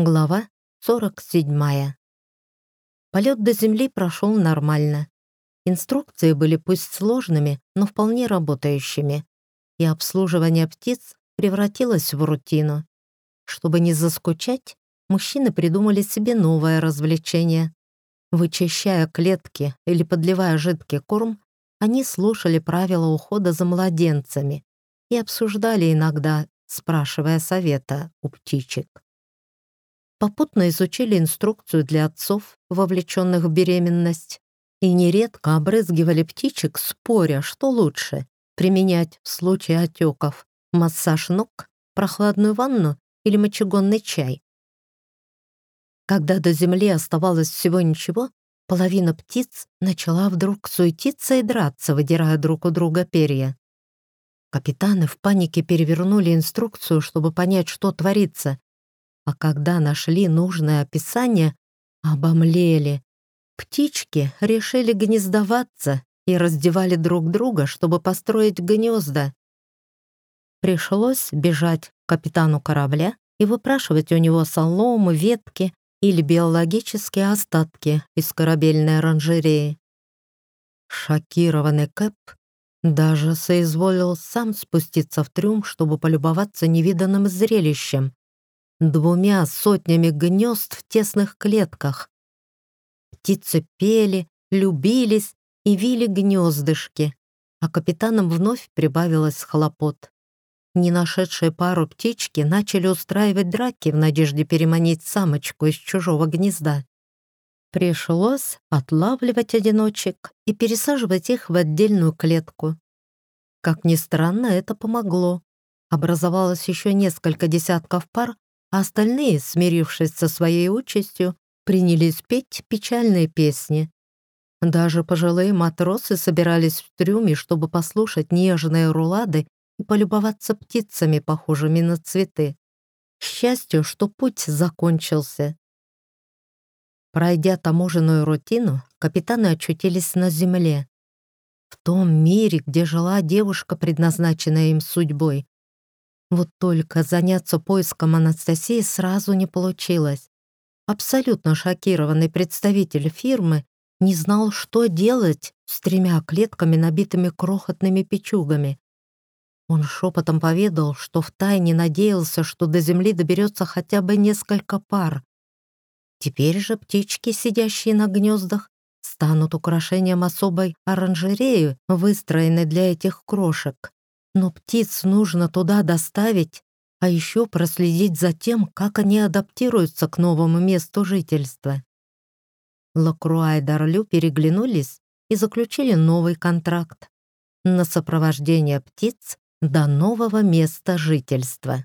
Глава 47. Полет до Земли прошел нормально. Инструкции были пусть сложными, но вполне работающими, и обслуживание птиц превратилось в рутину. Чтобы не заскучать, мужчины придумали себе новое развлечение. Вычищая клетки или подливая жидкий корм, они слушали правила ухода за младенцами и обсуждали иногда, спрашивая совета у птичек. Попутно изучили инструкцию для отцов, вовлеченных в беременность, и нередко обрызгивали птичек, споря, что лучше — применять в случае отеков массаж ног, прохладную ванну или мочегонный чай. Когда до земли оставалось всего ничего, половина птиц начала вдруг суетиться и драться, выдирая друг у друга перья. Капитаны в панике перевернули инструкцию, чтобы понять, что творится, а когда нашли нужное описание, обомлели. Птички решили гнездоваться и раздевали друг друга, чтобы построить гнезда. Пришлось бежать к капитану корабля и выпрашивать у него солому, ветки или биологические остатки из корабельной оранжереи. Шокированный Кэп даже соизволил сам спуститься в трюм, чтобы полюбоваться невиданным зрелищем. 200 гнезд в тесных клетках. Птицы пели, любились и вили гнездышки, а капитанам вновь прибавилось хлопот. Не нашедшие пару птички начали устраивать драки в надежде переманить самочку из чужого гнезда. Пришлось отлавливать одиночек и пересаживать их в отдельную клетку. Как ни странно, это помогло. Образовалось еще несколько десятков пар, а остальные, смирившись со своей участью, принялись петь печальные песни. Даже пожилые матросы собирались в трюме, чтобы послушать нежные рулады и полюбоваться птицами, похожими на цветы. К счастью, что путь закончился. Пройдя таможенную рутину, капитаны очутились на земле. В том мире, где жила девушка, предназначенная им судьбой. Вот только заняться поиском Анастасии сразу не получилось. Абсолютно шокированный представитель фирмы не знал, что делать с 3 клетками, набитыми крохотными печугами. Он шепотом поведал, что втайне надеялся, что до земли доберется хотя бы несколько пар. Теперь же птички, сидящие на гнездах, станут украшением особой оранжереи, выстроенной для этих крошек. Но птиц нужно туда доставить, а еще проследить за тем, как они адаптируются к новому месту жительства. Лакруа и Дарлю переглянулись и заключили новый контракт на сопровождение птиц до нового места жительства.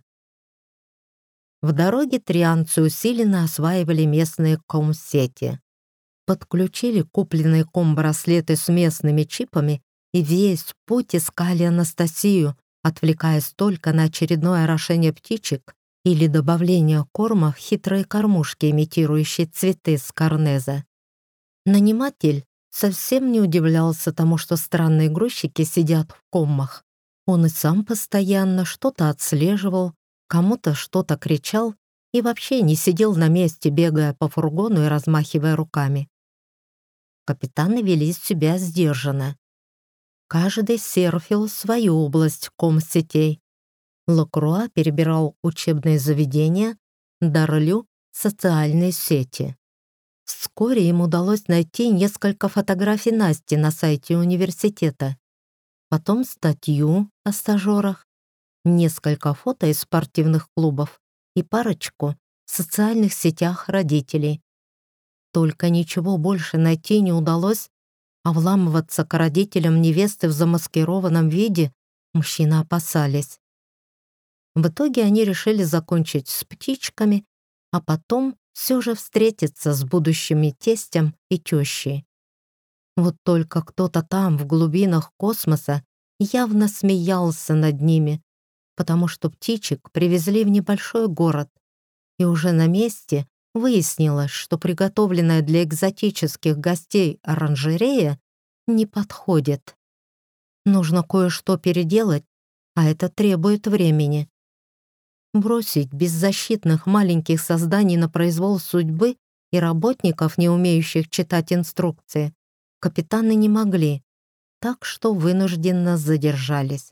В дороге трианцы усиленно осваивали местные ком-сети. Подключили купленные ком-браслеты с местными чипами и весь путь искали Анастасию, отвлекаясь только на очередное орошение птичек или добавление корма в хитрые кормушки, имитирующие цветы с карнеза. Наниматель совсем не удивлялся тому, что странные грузчики сидят в коммах. Он и сам постоянно что-то отслеживал, кому-то что-то кричал и вообще не сидел на месте, бегая по фургону и размахивая руками. Капитаны вели себя сдержанно. Каждый серфил свою область ком-сетей. Лакруа перебирал учебные заведения, Дарлю — социальные сети. Вскоре им удалось найти несколько фотографий Насти на сайте университета, потом статью о стажерах, несколько фото из спортивных клубов и парочку в социальных сетях родителей. Только ничего больше найти не удалось, а вламываться к родителям невесты в замаскированном виде мужчины опасались. В итоге они решили закончить с птичками, а потом все же встретиться с будущими тестем и тещей. Вот только кто-то там, в глубинах космоса, явно смеялся над ними, потому что птичек привезли в небольшой город, и уже на месте выяснилось, что приготовленная для экзотических гостей оранжерея не подходит. Нужно кое-что переделать, а это требует времени. Бросить беззащитных маленьких созданий на произвол судьбы и работников, не умеющих читать инструкции, капитаны не могли, так что вынужденно задержались.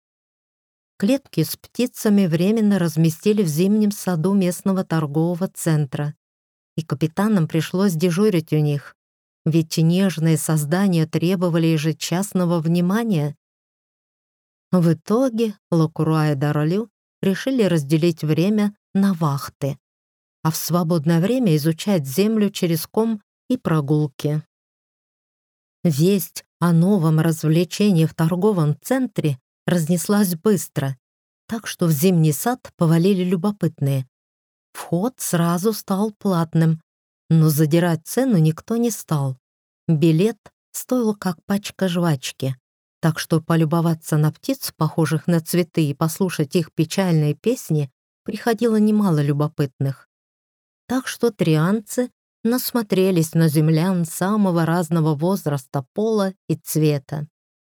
Клетки с птицами временно разместили в зимнем саду местного торгового центра, и капитанам пришлось дежурить у них, ведь нежные создания требовали ежечасного внимания. В итоге Лакруа и Даролю решили разделить время на вахты, а в свободное время изучать землю через ком и прогулки. Весть о новом развлечении в торговом центре разнеслась быстро, так что в зимний сад повалили любопытные. Вход сразу стал платным, но задирать цену никто не стал. Билет стоил как пачка жвачки, так что полюбоваться на птиц, похожих на цветы, и послушать их печальные песни приходило немало любопытных. Так что трианцы насмотрелись на землян самого разного возраста, пола и цвета.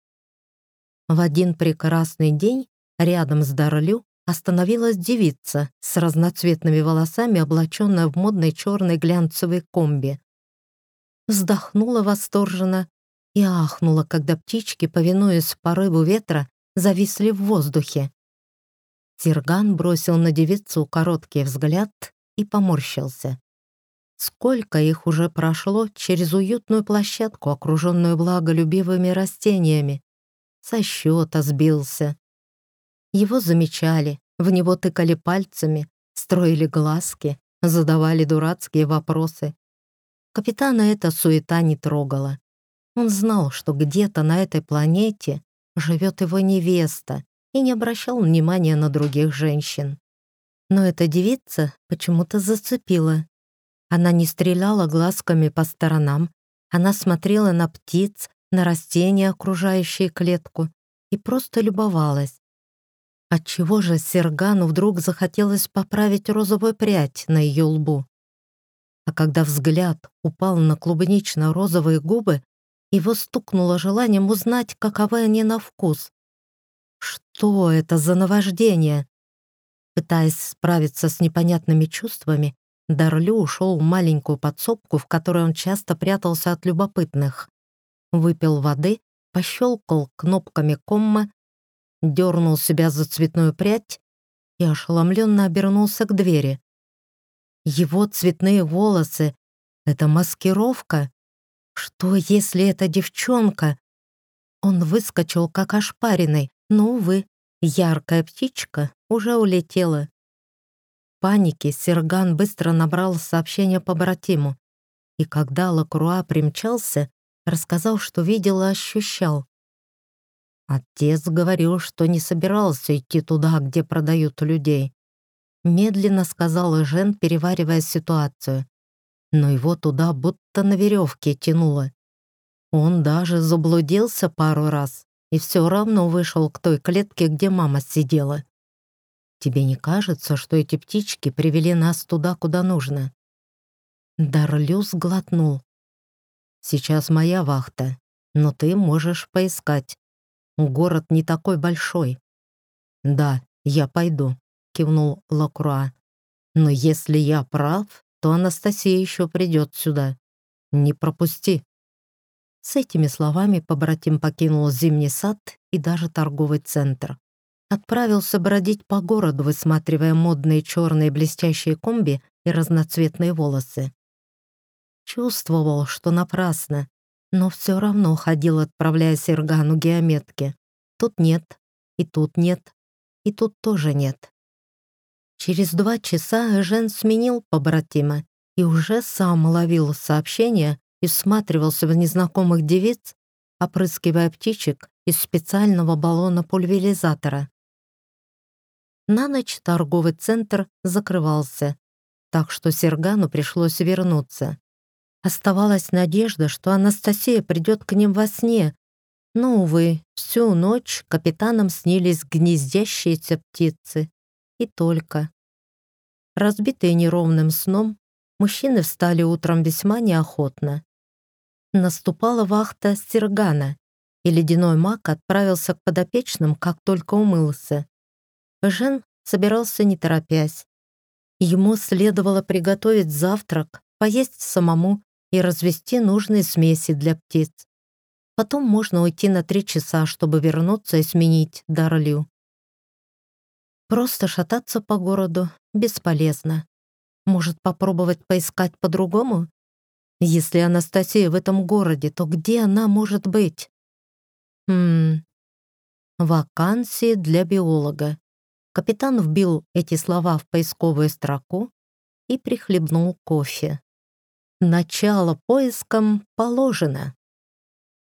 В один прекрасный день рядом с Дарлю остановилась девица с разноцветными волосами, облаченная в модный черный глянцевый комби. Вздохнула восторженно и ахнула, когда птички, повинуясь порыву ветра, зависли в воздухе. Серган бросил на девицу короткий взгляд и поморщился. Сколько их уже прошло через уютную площадку, окруженную благолюбивыми растениями. Со счета сбился. Его замечали, в него тыкали пальцами, строили глазки, задавали дурацкие вопросы. Капитана эта суета не трогала. Он знал, что где-то на этой планете живет его невеста, и не обращал внимания на других женщин. Но эта девица почему-то зацепила. Она не стреляла глазками по сторонам, она смотрела на птиц, на растения, окружающие клетку, и просто любовалась. Отчего же Сергану вдруг захотелось поправить розовую прядь на ее лбу? А когда взгляд упал на клубнично-розовые губы, его стукнуло желанием узнать, каковы они на вкус. Что это за наваждение? Пытаясь справиться с непонятными чувствами, Дарлю ушел в маленькую подсобку, в которой он часто прятался от любопытных. Выпил воды, пощелкал кнопками комма, дернул себя за цветную прядь и ошеломленно обернулся к двери. Его цветные волосы — это маскировка? Что, если это девчонка? Он выскочил, как ошпаренный, но, увы, яркая птичка уже улетела. В панике Серган быстро набрал сообщение побратиму, и когда Лакруа примчался, рассказал, что видел и ощущал. Отец говорил, что не собирался идти туда, где продают людей. Медленно сказал Жен, переваривая ситуацию. Но его туда будто на веревке тянуло. Он даже заблудился пару раз и все равно вышел к той клетке, где мама сидела. Тебе не кажется, что эти птички привели нас туда, куда нужно?» Дарлю сглотнул. «Сейчас моя вахта, но ты можешь поискать. Город не такой большой». «Да, я пойду», — кивнул Лакруа. «Но если я прав, то Анастасия еще придет сюда. Не пропусти». С этими словами побратим покинул зимний сад и даже торговый центр. Отправился бродить по городу, высматривая модные черные блестящие комби и разноцветные волосы. Чувствовал, что напрасно, но все равно ходил, отправляя Сергану геометки. Тут нет, и тут нет, и тут тоже нет. Через 2 часа Жен сменил побратима и уже сам ловил сообщения и всматривался в незнакомых девиц, опрыскивая птичек из специального баллона-пульверизатора. На ночь торговый центр закрывался, так что Сергану пришлось вернуться. Оставалась надежда, что Анастасия придет к ним во сне, но, увы, всю ночь капитанам снились гнездящиеся птицы. И только. Разбитые неровным сном, мужчины встали утром весьма неохотно. Наступала вахта Сергана, и ледяной маг отправился к подопечным, как только умылся. Жен собирался не торопясь. Ему следовало приготовить завтрак, поесть самому и развести нужные смеси для птиц. Потом можно уйти на 3 часа, чтобы вернуться и сменить Дарлю. Просто шататься по городу бесполезно. Может, попробовать поискать по-другому? Если Анастасия в этом городе, то где она может быть? Вакансии для биолога. Капитан вбил эти слова в поисковую строку и прихлебнул кофе. Начало поискам положено.